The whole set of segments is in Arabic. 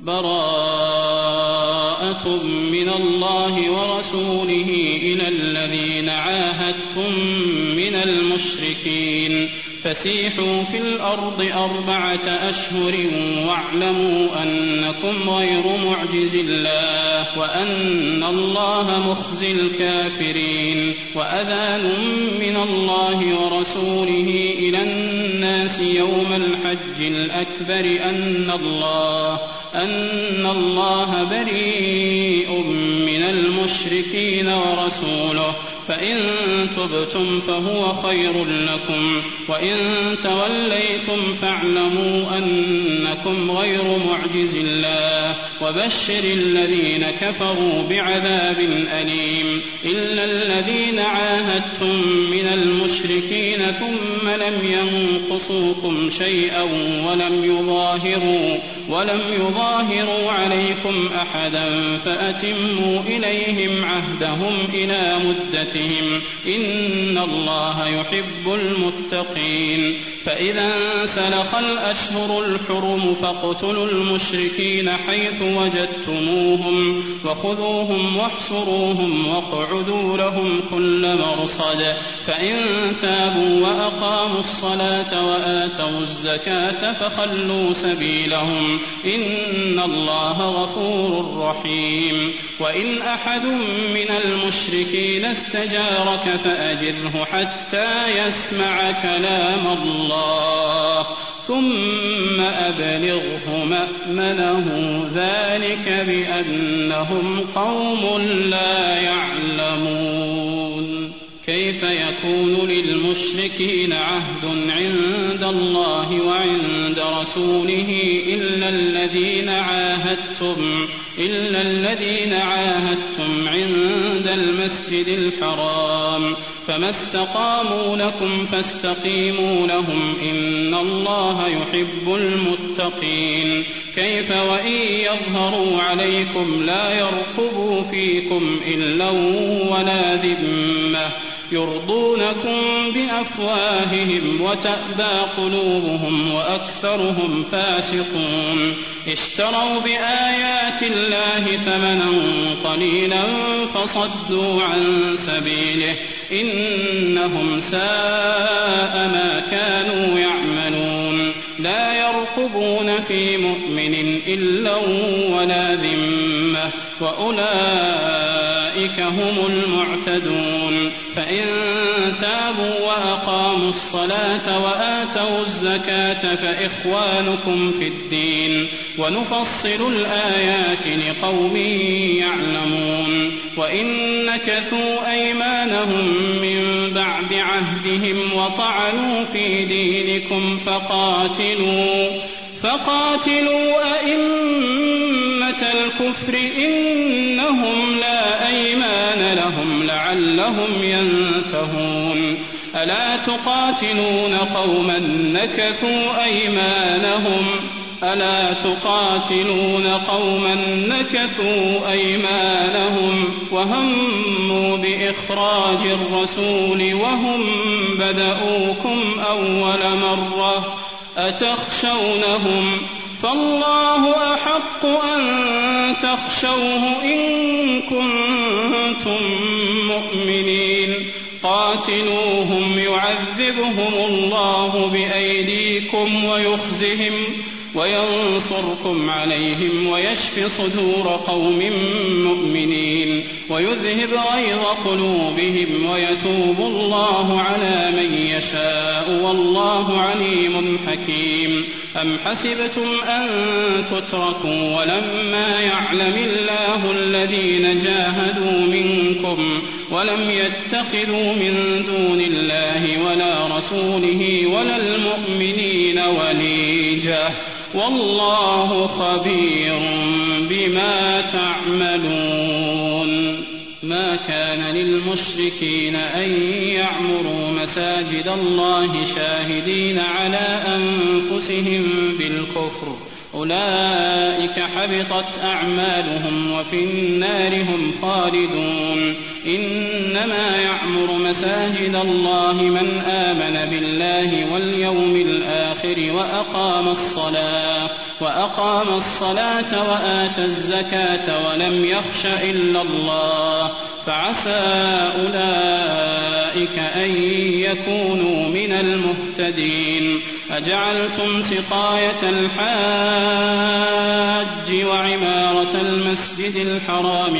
براءة من الله ورسوله إلى الذين عاهدتم من المشركين فسيحوا في الأرض 4 أشهر واعلموا أنكم غير معجز الله وأن الله مخزي الكافرين. وأذان من الله ورسوله إلى الناس يوم الحج الأكبر أن الله بريء من المشركين ورسوله فإن تبتم فهو خير لكم وإن توليتم فاعلموا أنكم غير معجز الله وبشر الذين كفروا بعذاب أليم. إلا الذين عاهدتم من المشركين ثم لم ينقصوكم شيئا ولم يظاهروا عليكم أحدا فأتموا إليهم عهدهم إلى مدتهم إن الله يحب المتقين. فإذا انسلخ الأشهر الحرم فاقتلوا المشركين حيث وجدتموهم وخذوهم واحصروهم واقعدوا لهم كل مرصد فإن تابوا وأقاموا الصلاة وآتوا الزكاة فخلوا سبيلهم إن الله غفور رحيم. وإن أحد من المشركين استجارك فأجره حتى يسمع كلام الله ثم أبلغه مأمنه ذلك بأنهم قوم لا يعلمون. كيف يكون للمشركين عهد عند الله وعند رسوله إلا الذين عاهدتم عند المسجد الحرام فما استقاموا لكم فاستقيموا لهم إن الله يحب المتقين. كيف وإن يظهروا عليكم لا يرقبوا فيكم إلا ولا ذمة يرضونكم بأفواههم وتأبى قلوبهم وأكثرهم فاسقون. اشتروا بآيات الله ثمنا قليلا فصدوا عن سبيله إنهم ساء ما كانوا يعملون. لا يرقبون في مؤمن إلا ولا ذمة وأولئك هم المعتدون. فإن تابوا وأقاموا الصلاة وآتوا الزكاة فإخوانكم في الدين ونفصل الآيات لقوم يعلمون. وإن نكثوا أيمانهم من بعد عهدهم وطعنوا في دينكم فقاتلوا أئمة الكفر إنهم لا أيمان لهم لعلهم ينتهون. ألا تقاتلون قوما نكثوا أيمانهم وهموا بإخراج الرسول وهم بدؤوكم أول مرة أتخشونهم فالله أحق أن تخشوه إن كنتم مؤمنين. قاتلوهم يعذبهم الله بأيديكم ويخزهم وينصركم عليهم ويشف صدور قوم مؤمنين ويذهب غيظ قلوبهم ويتوب الله على من يشاء والله عليم حكيم. أم حسبتم أن تتركوا ولما يعلم الله الذين جاهدوا منكم ولم يتخذوا من دون الله ولا رسوله ولا المؤمنين وليجة والله خبير بما تعملون. ما كان للمشركين أن يعمروا مساجد الله شاهدين على أنفسهم بالكفر أولئك حبطت أعمالهم وفي النار هم خالدون. إنما يعمر مساجد الله من آمن بالله واليوم الآخر وأقام الصلاة وآتى الزكاة ولم يخش إلا الله فعسى أولئك أن يكونوا من المهتدين. أجعلتم سقاية الحاج وعمارة المسجد الحرام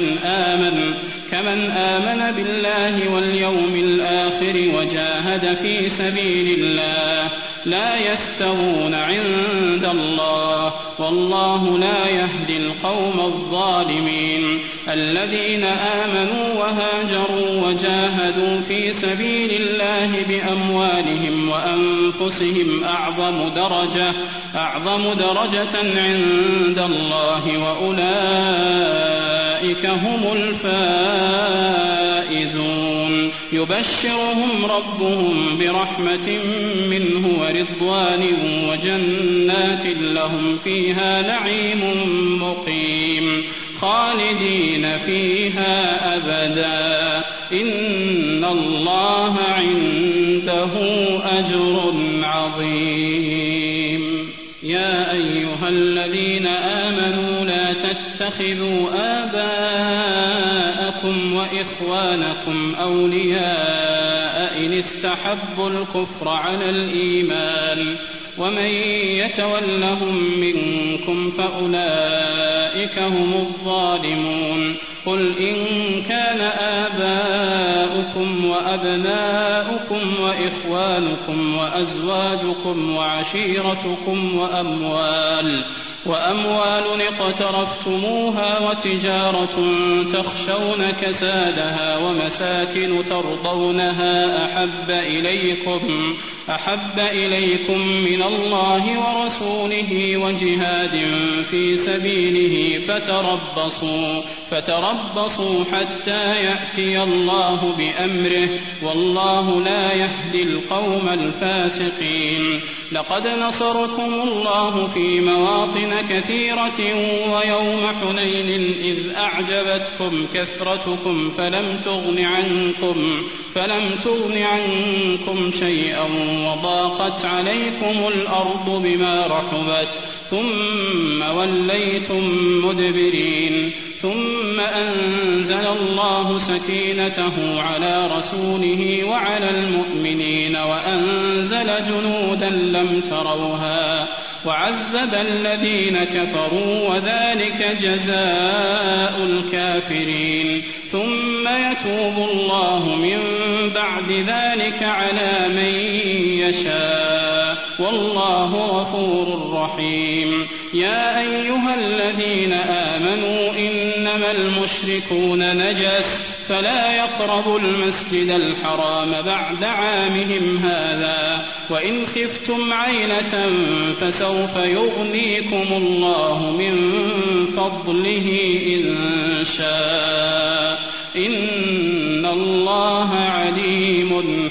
كمن آمن بالله واليوم الآخر وجاهد في سبيل الله لا يستوون عند الله والله لا يهدي القوم الظالمين. الذين آمنوا وهاجروا وجاهدوا في سبيل الله بأموالهم وأنفسهم أعظم درجة عند الله وأولئك هم الفائزون. يبشرهم ربهم برحمة منه ورضوان وجنات لهم فيها نعيم مقيم خالدين فيها أبدا إن الله عنده أجر عظيم. يا أيها الذين آمنوا لا تتخذوا آباءكم وإخوانكم أولياء إن استحبوا الكفر على الإيمان ومن يتولهم منكم فأولئك هم الظالمون. قل إن كان آباؤكم وأبناؤكم وإخوانكم وأزواجكم وعشيرتكم وأموال اقترفتموها وتجارة تخشون كسادها ومساكن ترضونها أحب إليكم من الله ورسوله وجهاد في سبيله فتربصوا حتى يأتي الله بأمره والله لا يهدي القوم الفاسقين. لقد نصركم الله في مواطن كثيرة ويوم حنين إذ أعجبتكم كثرتكم فلم تغن عنكم شيئا وضاقت عليكم الأرض بما رحبت ثم وليتم مدبرين. ثم أنزل الله سكينته على رسوله وعلى المؤمنين وأنزل جنودا لم تروها وعذب الذين كفروا وذلك جزاء الكافرين. ثم يتوب الله من بعد ذلك على من يشاء والله غفور رحيم. يا أيها الذين آمنوا إنما المشركون نجس فلا يقربوا المسجد الحرام بعد عامهم هذا وإن خفتم عيلة فسوف يغنيكم الله من فضله إن شاء إن الله عليم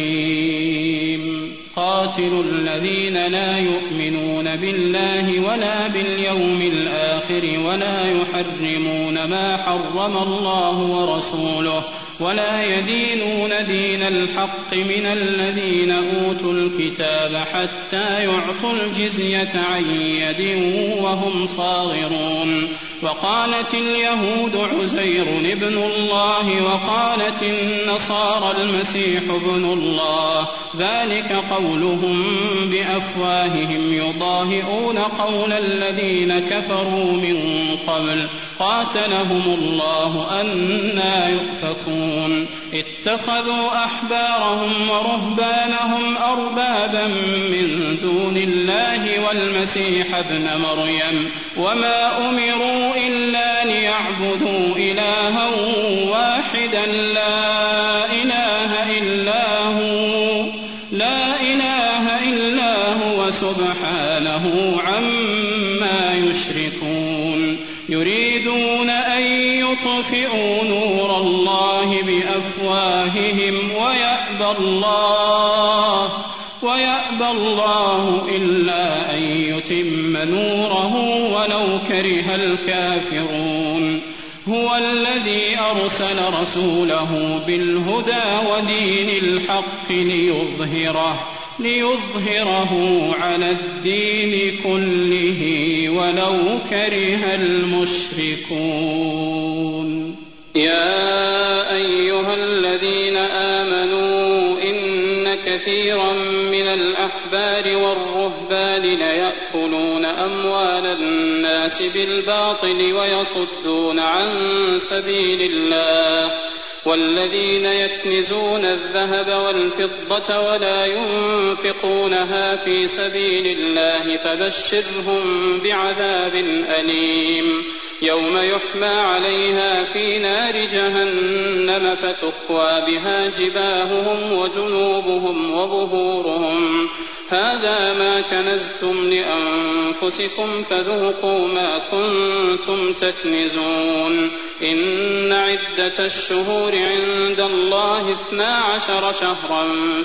حكيم. قاتلوا الذين لا يؤمنون بالله ولا باليوم الآخر ولا يحرمون ما حرم الله ورسوله ولا يدينون دين الحق من الذين أوتوا الكتاب حتى يعطوا الجزية عن يد وهم صاغرون. وقالت اليهود عزير ابن الله وقالت النصارى المسيح ابن الله ذلك قولهم بأفواههم يضاهئون قول الذين كفروا من قبل قاتلهم الله أنى يؤفكون. اتخذوا أحبارهم ورهبانهم أربابا من دون الله والمسيح ابن مريم وما أمروا إلا ليعبدوا إلها واحدا لا إله إلا هو سبحانه عما يشركون. يريدون أن يطفئوا نور الله بأفواههم ويأبى الله إلا أن يتم نوره ولو كره الكافرون. هو الذي أرسل رسوله بالهدى ودين الحق ليظهره على الدين كله ولو كره المشركون. يا أيها الذين آمنوا إن كثيرا من الأحبار والرهبان ليأكلون أموال الناس بالباطل ويصدون عن سبيل الله، والذين يكنزون الذهب والفضة ولا ينفقونها في سبيل الله فبشرهم بعذاب أليم يوم يحمى عليها في نار جهنم فتكوى بها جباههم وجنوبهم وظهورهم هذا ما كنزتم لأنفسكم فذوقوا ما كنتم تكنزون. إن عدة الشهور عند الله 12 شهرا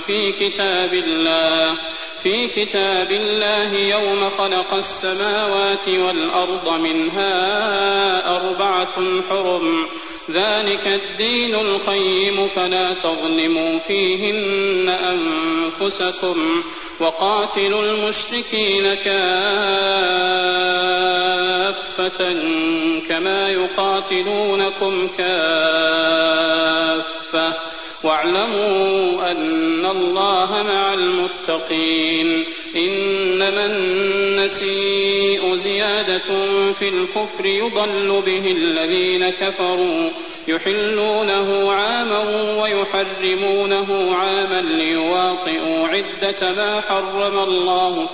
في كتاب الله يوم خلق السماوات والأرض منها 4 حرم ذلك الدين القيم فلا تظلموا فيهن أنفسكم وقاتلوا المشركين كافة كما يقاتلونكم كافة واعلموا أن الله مع المتقين. إنما النسيء زيادة في الكفر يضل به الذين كفروا يحلونه عاما ويحرمونه عاما ليواطئوا عدة ما حرم الله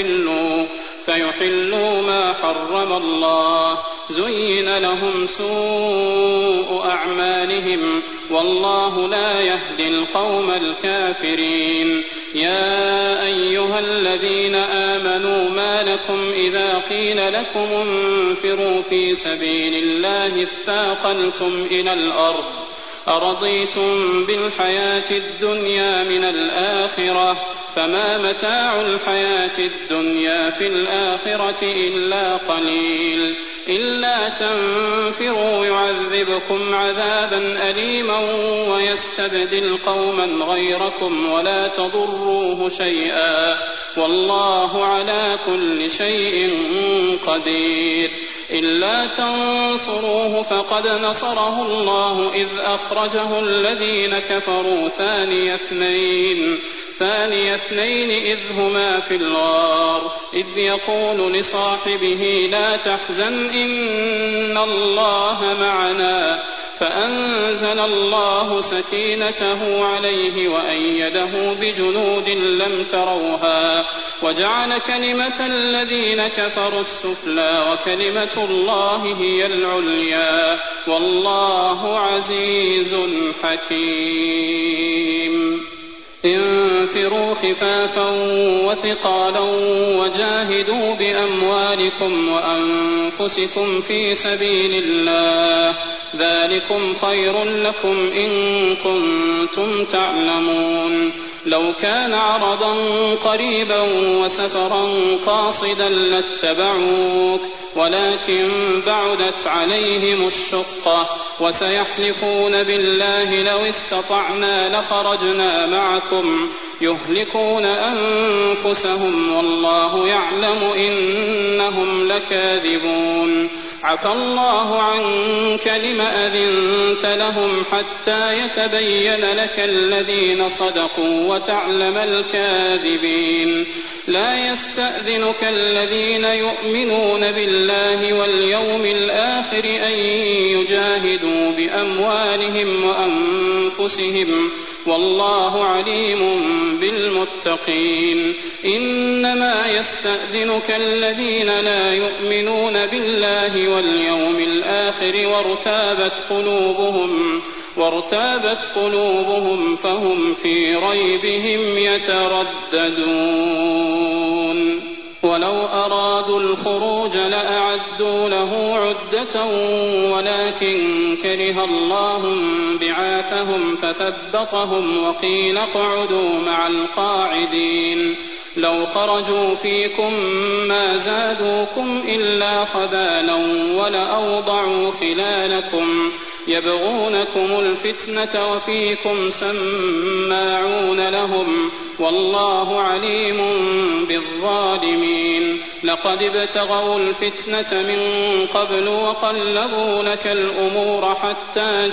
فيحلوا ما حرم الله زين لهم سوء أعمالهم والله لا يهدي القوم الكافرين. يا أيها الذين آمنوا ما لكم إذا قيل لكم انفروا في سبيل الله اثاقلتم إلى الأرض أرضيتم بالحياة الدنيا من الآخرة فما متاع الحياة الدنيا في الآخرة إلا قليل. إلا تنفروا يعذبكم عذابا أليما ويستبدل قوما غيركم ولا تضروه شيئا والله على كل شيء قدير. إلا تنصروه فقد نصره الله إذ أخرجه الذين كفروا ثاني اثنين إذ هما في الغار إذ يقول لصاحبه لا تحزن إن الله معنا فأنزل الله سكينته عليه وأيده بجنود لم تروها وجعل كلمة الذين كفروا السفلى وكلمة الله هي العليا والله عزيز حكيم. انفروا خفافا وثقالا وجاهدوا بأموالكم وأنفسكم في سبيل الله ذلكم خير لكم إن كنتم تعلمون. لو كان عرضا قريبا وسفرا قاصدا لاتبعوك ولكن بعدت عليهم الشقة وسيحلفون بالله لو استطعنا لخرجنا معكم يهلكون أنفسهم والله يعلم إنهم لكاذبون. عفى الله عنك لم أذنت لهم حتى يتبين لك الذين صدقوا وتعلم الكاذبين. لا يستأذنك الذين يؤمنون بالله واليوم الآخر أن يجاهدوا بأموالهم وأنفسهم والله عليم بالمتقين. إنما يستأذنك الذين لا يؤمنون بالله واليوم الآخر وارتابت قلوبهم فهم في ريبهم يترددون. ولو أرادوا الخروج لأعدوا له عدة ولكن كره الله بعاثهم فثبطهم وقيل اقعدوا مع القاعدين. لو خرجوا فيكم ما زادوكم إلا خبالا ولأوضعوا خلالكم يبغونكم الفتنة وفيكم سماعون لهم والله عليم بالظالمين لقد ابتغوا الفتنة من قبل وقلبوا لك الأمور حتى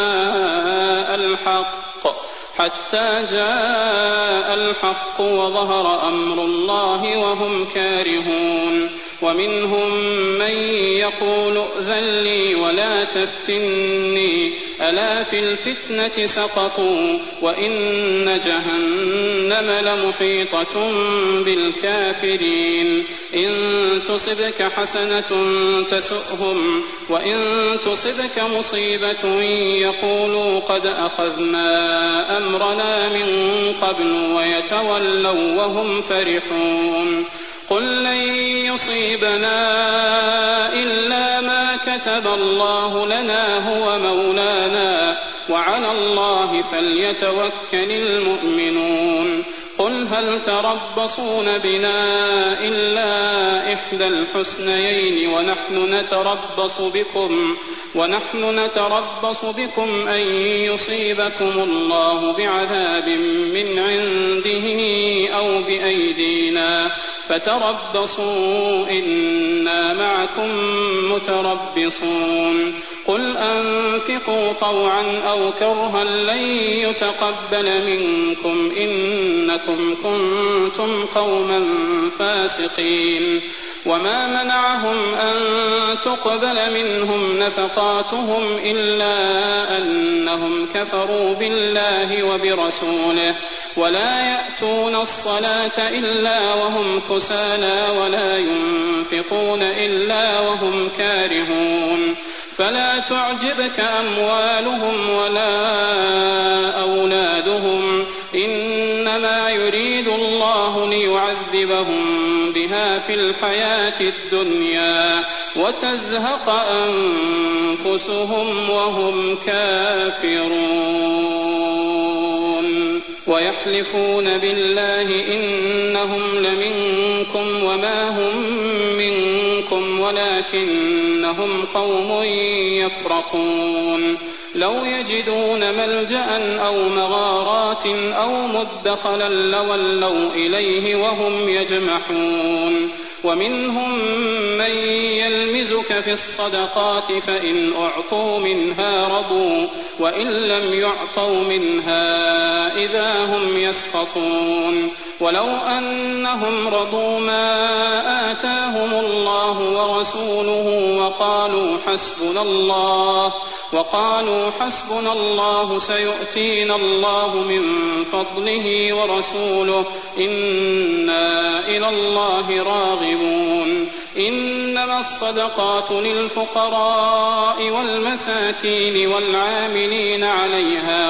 جاء الحق وظهر أمر الله وهم كارهون ومنهم من يقول ائذن لي ولا تفتني ألا في الفتنة سقطوا وإن جهنم لمحيطة بالكافرين إن تصبك حسنة تسؤهم وإن تصبك مصيبة يقولوا قد أخذنا أمرنا من قبل ويتولوا وهم فرحون قل لن يصيبنا إلا ما كتب الله لنا هو مولانا وعلى الله فليتوكل المؤمنون قل هل تربصون بنا إلا إحدى الحسنيين ونحن نتربص بكم أن يصيبكم الله بعذاب من عنده أو بأيدينا فتربصوا إنا معكم متربصون قل أنفقوا طوعا أو كرها لن يتقبل منكم إنكم كنتم قوما فاسقين وما منعهم أن تقبل منهم نفقاتهم إلا أنهم كفروا بالله وبرسوله ولا يأتون الصلاة إلا وهم كسالى ولا ينفقون إلا وهم كارهون فلا تعجبك أموالهم ولا أولادهم إنما يريد الله ليعذبهم بها في الحياة الدنيا وتزهق أنفسهم وهم كافرون ويحلفون بالله إنهم لمنكم وما هم منكم ولكنهم قوم يفرقون لو يجدون ملجأ أو مغارات أو مدخلا لولوا إليه وهم يجمحون ومنهم من يلمزك في الصدقات فإن أعطوا منها رضوا وإن لم يعطوا منها إذا هم يسخطون ولو أنهم رضوا ما آتاهم الله ورسوله وقالوا حسبنا الله سيؤتينا الله من فضله ورسوله إنا إلى الله راغبون إنما الصدقات للفقراء والمساكين والعاملين عليها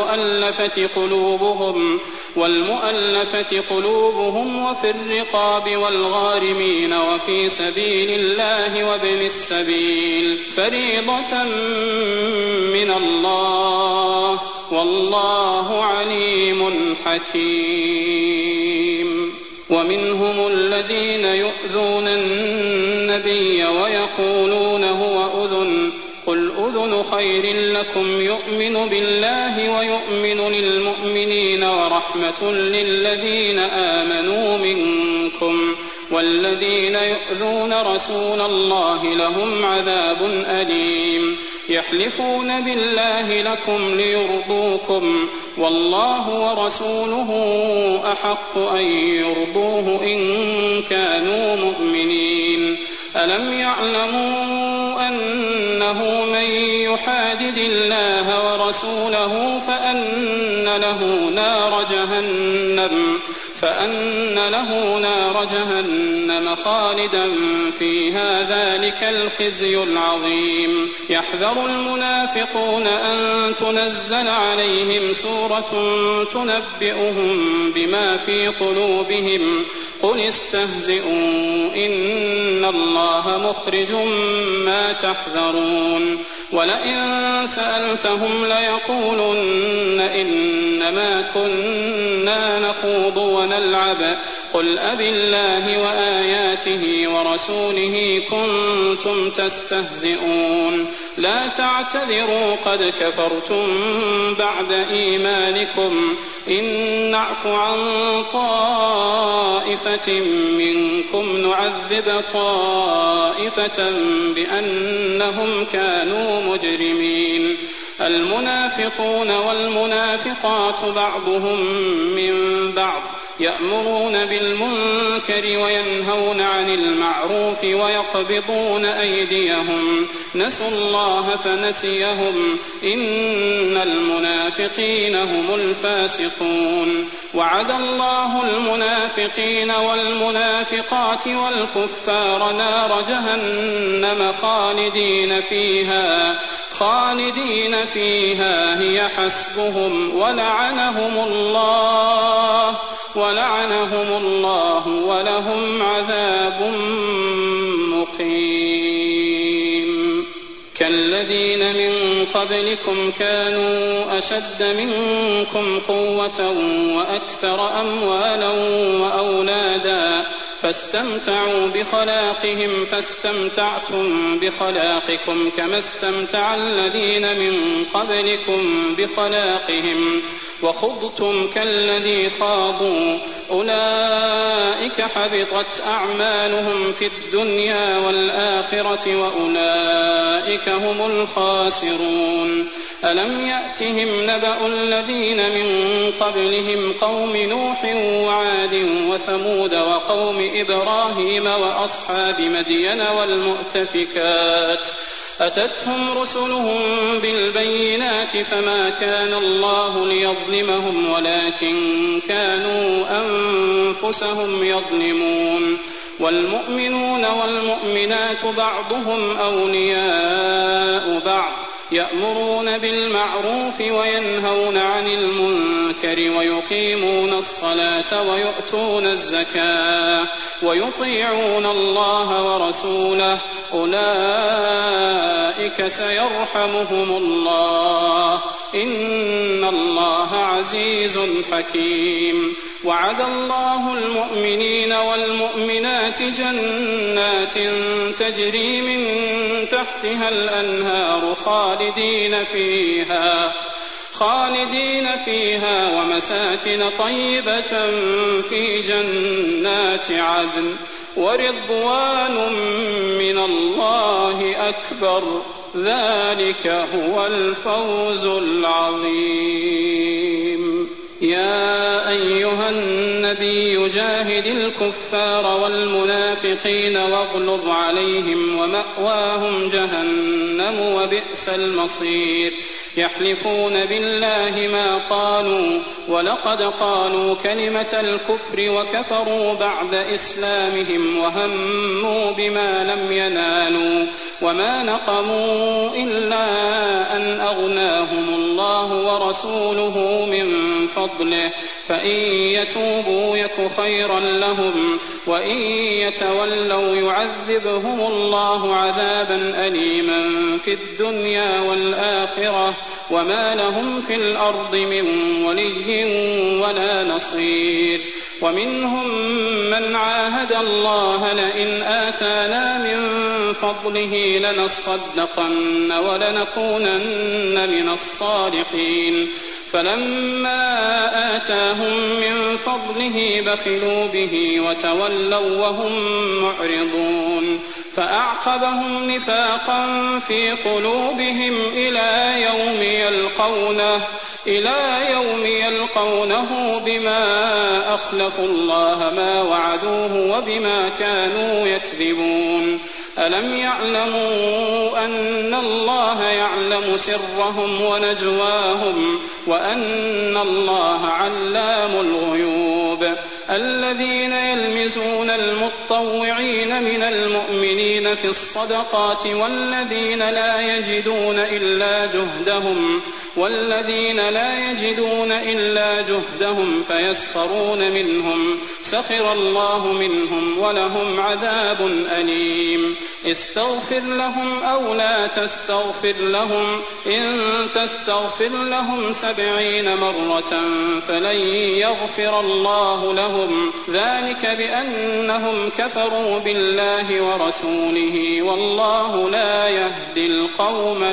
والمؤلفة قلوبهم وفي الرقاب والغارمين وفي سبيل الله وابن السبيل فريضة من الله والله عليم حكيم ومنهم الذين يؤذون النبي ويقولون هو أذن قل أذن خير لكم يؤمن بالله ويؤمن للمؤمنين ورحمة للذين آمنوا منكم والذين يؤذون رسول الله لهم عذاب أليم يحلفون بالله لكم ليرضوكم والله ورسوله أحق أن يرضوه إن كانوا مؤمنين ألم يعلموا أنه من يحادد الله ورسوله فأن له نار جهنم خالدا فيها ذلك الخزي العظيم يحذر المنافقون أن تنزل عليهم سورة تنبئهم بما في قلوبهم قل استهزئوا إن الله مخرج ما تحذرون ولئن سألتهم ليقولن إنما كنا نخوض ونلعب قل أبالله وآياته ورسوله كنتم تستهزئون لا تعتذروا قد كفرتم بعد إيمانكم إن نعف عن طائفة منكم نعذب طائفة بأنهم كانوا مجرمين المنافقون والمنافقات بعضهم من بعض يأمرون بالمنكر وينهون عن المعروف ويقبضون أيديهم نسوا الله فنسيهم إن المنافقين هم الفاسقون وعد الله المنافقين والمنافقات والكفار نار جهنم خالدين فيها هي حسبهم ولعنهم الله ولهم عذاب مقيم كالذين من قبلكم كانوا أشد منكم قوة وأكثر أموالا وأولادا فاستمتعوا بخلاقهم فاستمتعتم بخلاقكم كما استمتع الذين من قبلكم بخلاقهم وخضتم كالذي خاضوا أولئك حبطت أعمالهم في الدنيا والآخرة وأولئك هم الخاسرون ألم يأتهم نبأ الذين من قبلهم قوم نوح وعاد وثمود وقوم إبراهيم وأصحاب مدين والمؤتفكات أتتهم رسلهم بالبينات فما كان الله ليظلمهم ولكن كانوا أنفسهم يظلمون والمؤمنون والمؤمنات بعضهم أولياء بعض يأمرون بالمعروف وينهون عن المنكر ويقيمون الصلاة ويؤتون الزكاة ويطيعون الله ورسوله أولئك سيرحمهم الله إن الله عزيز حكيم وعد الله المؤمنين والمؤمنات جنات تجري من تحتها الأنهار خالدين فيها ومساكن طيبة في جنات عدن ورضوان من الله أكبر ذلك هو الفوز العظيم يا أيها النبي جاهد الكفار والمنافقين واغلظ عليهم ومأواهم جهنم وبئس المصير يحلفون بالله ما قالوا ولقد قالوا كلمة الكفر وكفروا بعد إسلامهم وهموا بما لم ينالوا وما نقموا إلا أن أغناهم الله ورسوله من فضله فإن يتوبوا يك خيرا لهم وإن يتولوا يعذبهم الله عذابا أليما في الدنيا والآخرة وما لهم في الأرض من ولي ولا نصير ومنهم من عاهد الله لئن آتانا من فضله لنصدقن ولنكونن من الصالحين فلما آتاهم من فضله بخلوا به وتولوا وهم معرضون فأعقبهم نفاقا في قلوبهم إلى يوم يلقونه بما أخلفوا الله ما وعدوه وبما كانوا يكذبون ألم يعلموا أن الله يعلم سرهم ونجواهم وأن الله علام الغيوب الذين يلمزون المطوعين من المؤمنين في الصدقات والذين لا يجدون إلا جهدهم فيسخرون منهم سخر الله منهم ولهم عذاب أليم استغفر لهم أو لا تستغفر لهم إن تستغفر لهم 70 مرة فلن يغفر الله لهم ذلك بأنهم كفروا بالله ورسوله والله لا يهدي القوم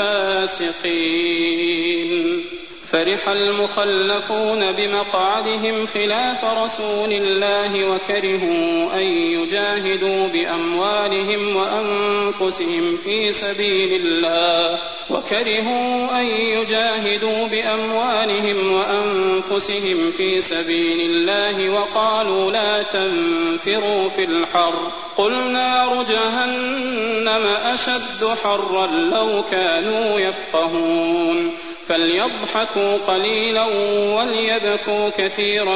الفاسقين. فرح المخلفون بمقعدهم خلاف رسول الله وكرهوا أن يجاهدوا بأموالهم وأنفسهم في سبيل الله وقالوا لا تنفروا في الحر قل نار جهنم أشد حرا لو كانوا يفقهون فليضحكوا قليلا وليبكوا كثيرا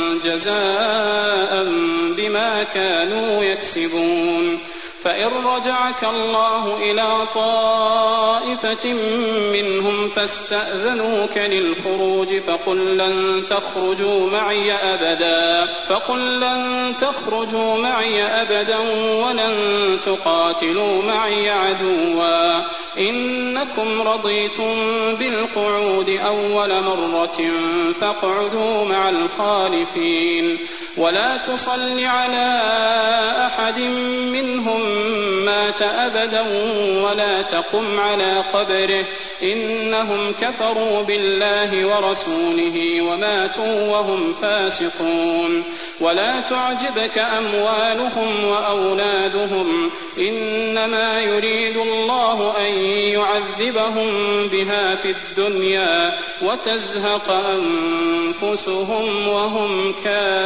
جزاء بما كانوا يكسبون. فإن رجعك الله إلى طائفة منهم فاستأذنوك للخروج فقل لن تخرجوا معي أبدا ولن تقاتلوا معي عدوا إنكم رضيتم بالقعود أول مرة فاقعدوا مع الخالفين ولا تصل على أحد منهم مات أبدا ولا تقم على قبره إنهم كفروا بالله ورسوله وماتوا وهم فاسقون. ولا تعجبك أموالهم وأولادهم إنما يريد الله أن يعذبهم بها في الدنيا وتزهق أنفسهم وهم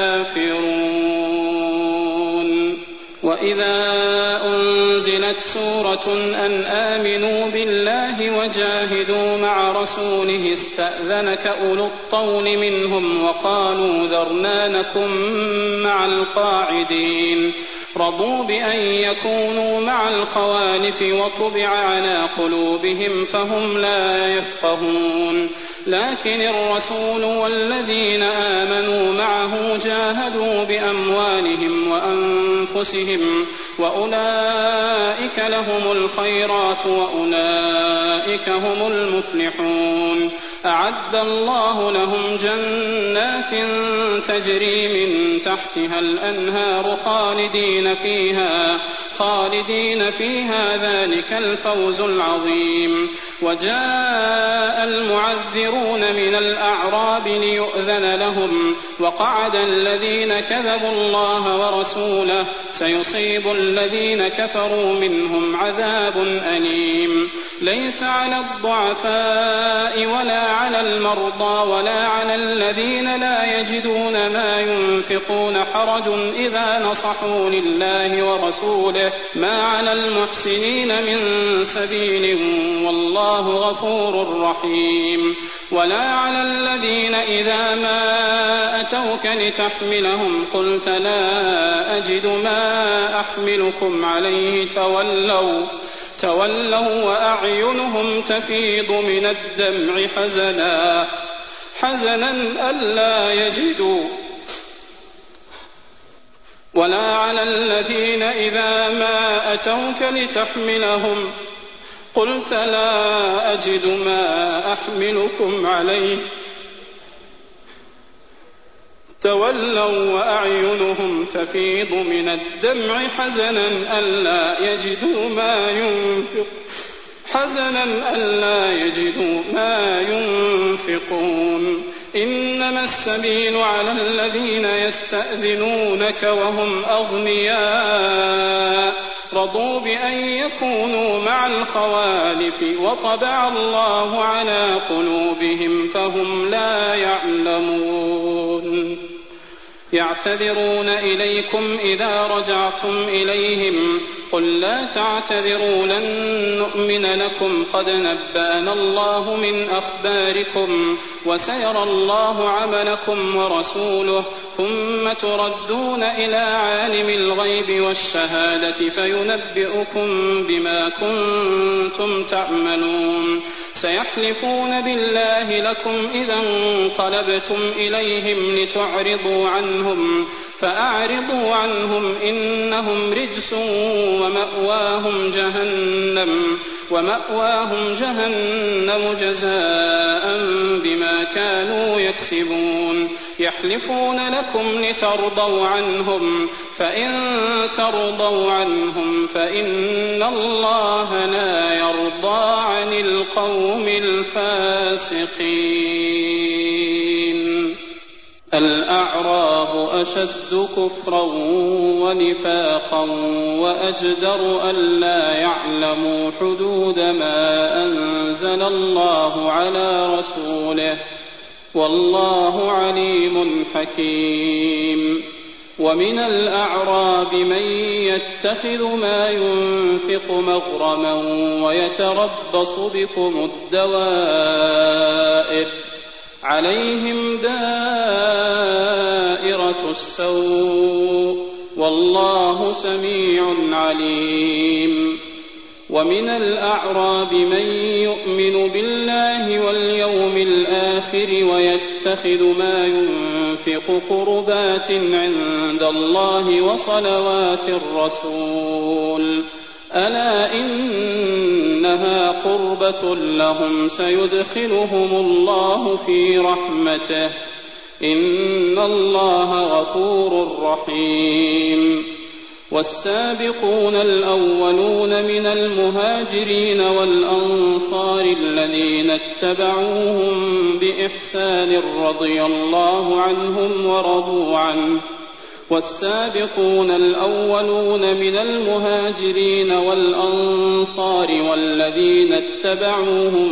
كافرون. وإذا أنزلت سورة أن آمنوا بالله وجاهدوا مع رسوله استأذنك أولو الطول منهم وقالوا ذرنا نكن مع القاعدين رضوا بأن يكونوا مع الخوالف وطبع على قلوبهم فهم لا يفقهون. لكن الرسول والذين آمنوا معه جاهدوا بأموالهم وأنفسهم وأولئك لهم الخيرات وأولئك هم المفلحون. أعد الله لهم جنات تجري من تحتها الأنهار خالدين فيها ذلك الفوز العظيم. وجاء المعذرون من الأعراب ليؤذن لهم وقعد الذين كذبوا الله ورسوله سيصيب الذين كفروا منهم عذاب أليم. ليس على الضعفاء ولا على المرضى ولا على الذين لا يجدون ما ينفقون حرج إذا نصحوا لله ورسوله ما على المحسنين من سبيل والله غفور رحيم. ولا على الذين إذا ما أتوك لتحملهم قلت لا أجد ما أحملكم عليه تولوا وأعينهم تفيض من الدمع حزنا ألا يجدوا. ولا على الذين إذا ما أتوك لتحملهم قلت لا أجد ما أحملكم عليه تولوا وأعينهم تفيض من الدمع حزنا ألا يجدوا ما ينفقون. إنما السبيل على الذين يستأذنونك وهم أغنياء رضوا بأن يكونوا مع الخوالف وطبع الله على قلوبهم فهم لا يعلمون. يعتذرون إليكم إذا رجعتم إليهم قل لا تعتذروا لن نؤمن لكم قد نبأنا الله من أخباركم وسيرى الله عملكم ورسوله ثم تردون إلى عالم الغيب والشهادة فينبئكم بما كنتم تعملون. سيحلفون بالله لكم إذا انقلبتم إليهم لتعرضوا عنهم فأعرضوا عنهم إنهم رجس ومأواهم جهنم جزاء بما كانوا يكسبون يحلفون لكم لترضوا عنهم فإن ترضوا عنهم فإن الله لا يرضى عن القوم الفاسقين. الأعراب أشد كفرا ونفاقا وأجدر ألا يعلموا حدود ما أنزل الله على رسوله والله عليم حكيم. ومن الأعراب من يتخذ ما ينفق مغرما ويتربص بكم الدوائر عليهم دائرة السوء والله سميع عليم. ومن الأعراب من يؤمن بالله واليوم الآخر ويتخذ ما ينفق قربات عند الله وصلوات الرسول ألا إنها قربة لهم سيدخلهم الله في رحمته إن الله غفور رحيم. والسابقون الأولون من المهاجرين والأنصار الذين اتبعوهم بإحسان رضي الله عنهم ورضوا عنه والسابقون الأولون من المهاجرين والأنصار والذين اتبعوهم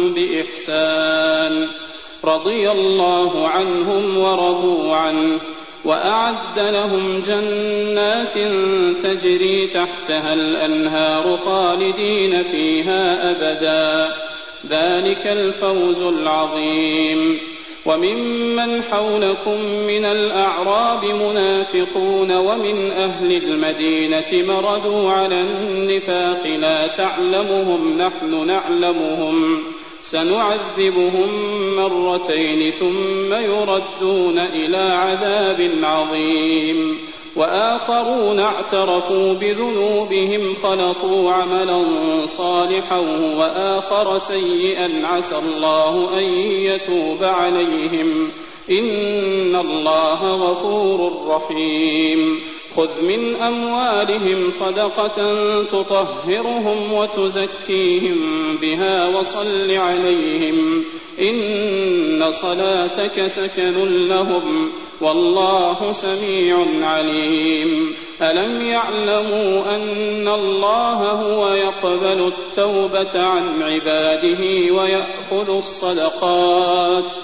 بإحسان رضي الله عنهم ورضوا عنه وأعد لهم جنات تجري تحتها الأنهار خالدين فيها أبدا ذلك الفوز العظيم. وممن حولكم من الأعراب منافقون ومن أهل المدينة مردوا على النفاق لا تعلمهم نحن نعلمهم سنعذبهم مرتين ثم يردون إلى عذاب عظيم. وآخرون اعترفوا بذنوبهم خلطوا عملا صالحا وآخر سيئا عسى الله أن يتوب عليهم إن الله غفور رحيم. خذ من أموالهم صدقة تطهرهم وتزكيهم بها وصل عليهم إن صلاتك سكن لهم والله سميع عليم. ألم يعلموا أن الله هو يقبل التوبة عن عباده ويأخذ الصدقات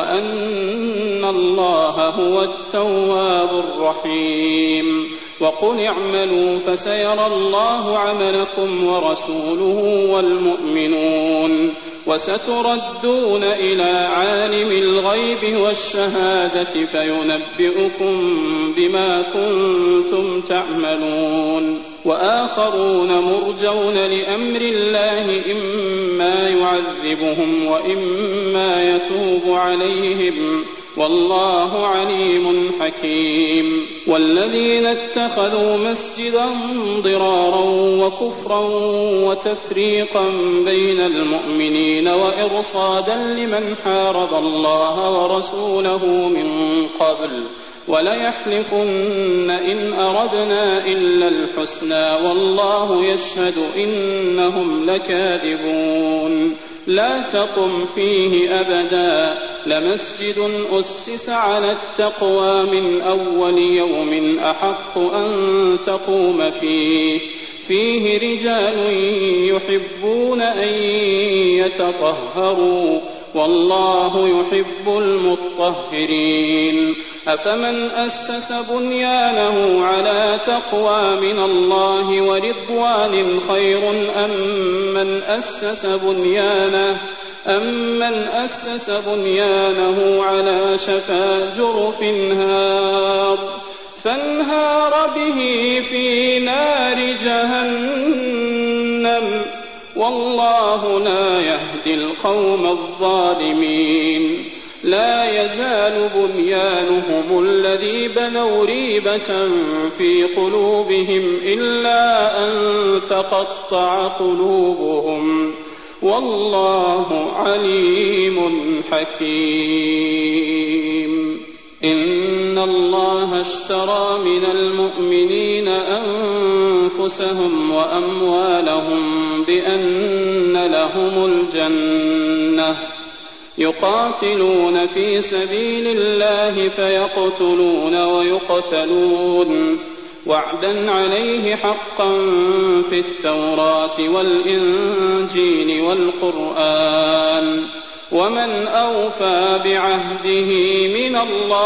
وأن الله هو التواب الرحيم. وقل اعملوا فسيرى الله عملكم ورسوله والمؤمنون وستردون إلى عالم الغيب والشهادة فينبئكم بما كنتم تعملون. وآخرون مرجون لأمر الله إما يعذبهم وإما يتوب عليهم والله عليم حكيم. والذين اتخذوا مسجدا ضرارا وكفرا وتفريقا بين المؤمنين وإرصادا لمن حارب الله ورسوله من قبل وليحلفن إن أردنا إلا الحسنى والله يشهد إنهم لكاذبون. لا تقم فيه أبدا لمسجد أسس على التقوى من أول يوم أحق أن تقوم فيه رجال يحبون أن يتطهروا والله يحب المطهرين. أفمن أسس بنيانه على تقوى من الله ورضوان خير أم من أسس بنيانه على شفا جرف فانهار به في نار جهنم والله لا يهدي القوم الظالمين لا يزال بنيانهم الذي بنوا ريبة في قلوبهم إلا أن تقطع قلوبهم والله عليم حكيم إن الله اشترى من المؤمنين أنفسهم وأموالهم بأن لهم الجنة يقاتلون في سبيل الله فيقتلون ويقتلون وعدا عليه حقا في التوراة والإنجيل والقرآن ومن أوفى بعهده من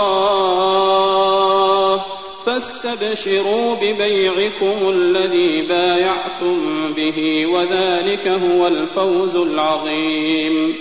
الله فاستبشروا ببيعكم الذي بايعتم به وذلك هو الفوز العظيم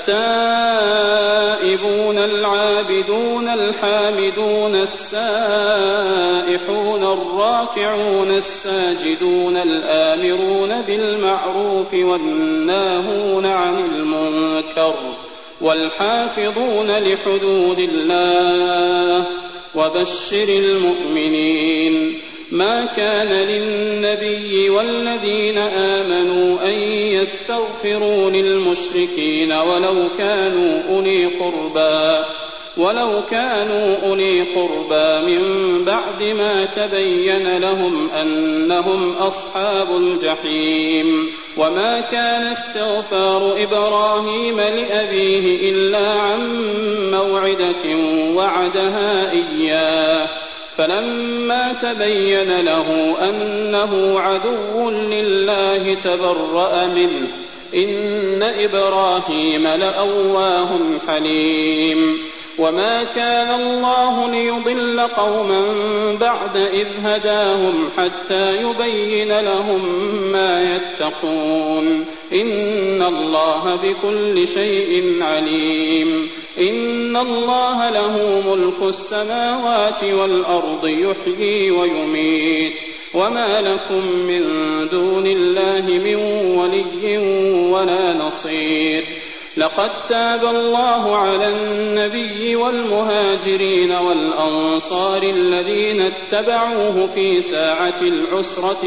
التائبون العابدون الحامدون السائحون الراكعون الساجدون الآمرون بالمعروف والناهون عن المنكر والحافظون لحدود الله وبشر المؤمنين ما كان للنبي والذين آمنوا أن يستغفروا للمشركين ولو كانوا أولي قربى من بعد ما تبين لهم أنهم أصحاب الجحيم وما كان استغفار إبراهيم لأبيه إلا عن موعدة وعدها إياه فلما تبين له أنه عدو لله تبرأ منه إن إبراهيم لأواه حليم وما كان الله ليضل قوما بعد إذ هداهم حتى يبين لهم ما يتقون إن الله بكل شيء عليم إن الله له ملك السماوات والأرض يحيي ويميت وما لكم من دون الله من ولي ولا نصير لقد تاب الله على النبي والمهاجرين والأنصار الذين اتبعوه في ساعة العسرة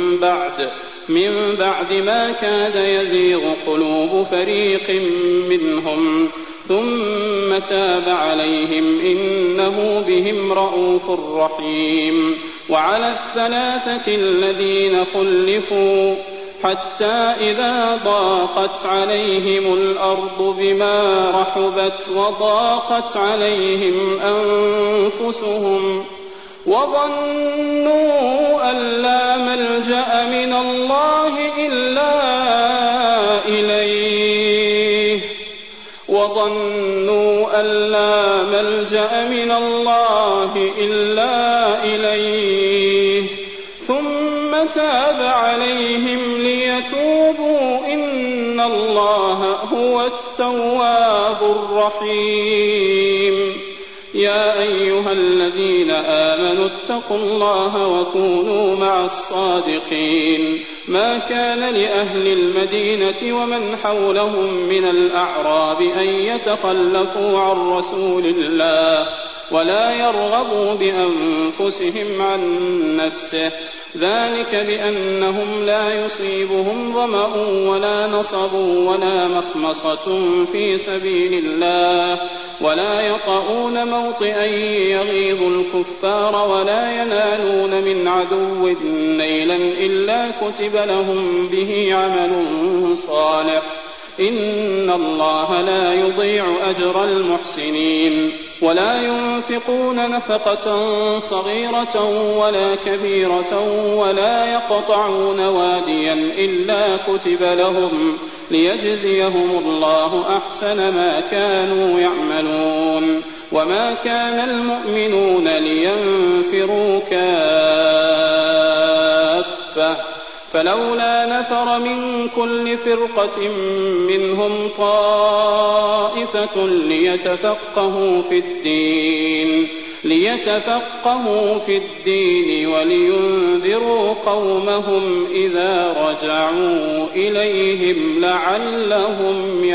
من بعد ما كاد يزيغ قلوب فريق منهم ثم تاب عليهم إنه بهم رءوف رحيم وعلى الثلاثة الذين خلفوا حتى إذا ضاقت عليهم الأرض بما رحبت وضاقت عليهم أنفسهم وظنوا أن لا ملجأ من الله إلا إليه ثم تاب عليهم ليتوبوا إن الله هو التواب الرحيم يا أيها الذين آمنوا اتقوا الله وكونوا مع الصادقين ما كان لأهل المدينة ومن حولهم من الأعراب أن يتخلفوا عن رسول الله ولا يرغبوا بأنفسهم عن نفسه ذلك بأنهم لا يصيبهم ظمأ ولا نصب ولا مخمصة في سبيل الله ولا يطؤون موطئا يغيظ الكفار ولا ينالون من عدو نيلا إلا كتب لهم به عمل صالح إن الله لا يضيع أجر المحسنين ولا ينفقون نفقة صغيرة ولا كبيرة ولا يقطعون واديا إلا كتب لهم ليجزيهم الله أحسن ما كانوا يعملون وما كان المؤمنون لينفروا كافة فلولا نفر من كل فرقة منهم طائفة ليتفقهوا في الدين ولينذروا قومهم إذا رجعوا إليهم لعلهم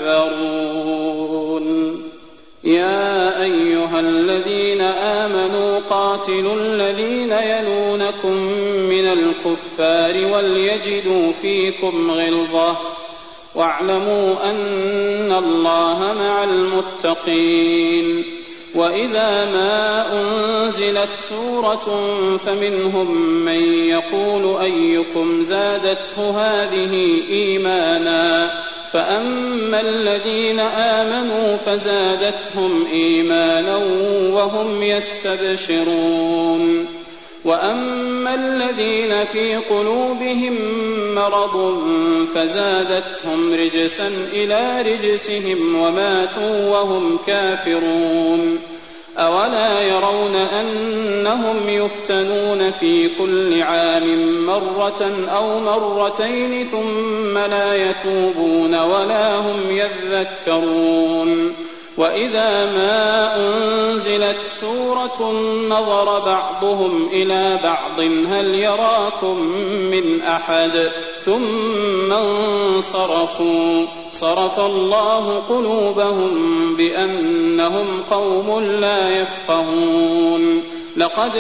يحذرون. يا أيها الذين آمنوا قاتلوا الذين يلونكم من الكفار وليجدوا فيكم غلظة واعلموا أن الله مع المتقين. وإذا ما أنزلت سورة فمنهم من يقول أيكم زادته هذه إيمانا فأما الذين آمنوا فزادتهم إيمانا وهم يستبشرون وأما الذين في قلوبهم مرض فزادتهم رجسا إلى رجسهم وماتوا وهم كافرون. أولا يرون أنهم يفتنون في كل عام مرة أو مرتين ثم لا يتوبون ولا هم يذكرون. وإذا ما أنزلت سورة نظر بعضهم إلى بعض هل يراكم من أحد ثم انصرفوا صرف الله قلوبهم بأنهم قوم لا يفقهون. لقد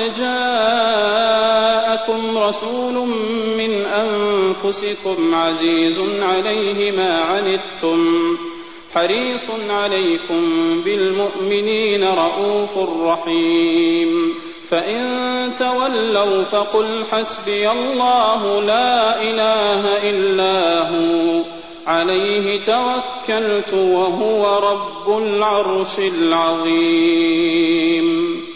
جاءكم رسول من أنفسكم عزيز عليه ما عنتم حريص عليكم بالمؤمنين رؤوف رحيم. فإن تولوا فقل حسبي الله لا إله إلا هو عليه توكلت وهو رب العرش العظيم.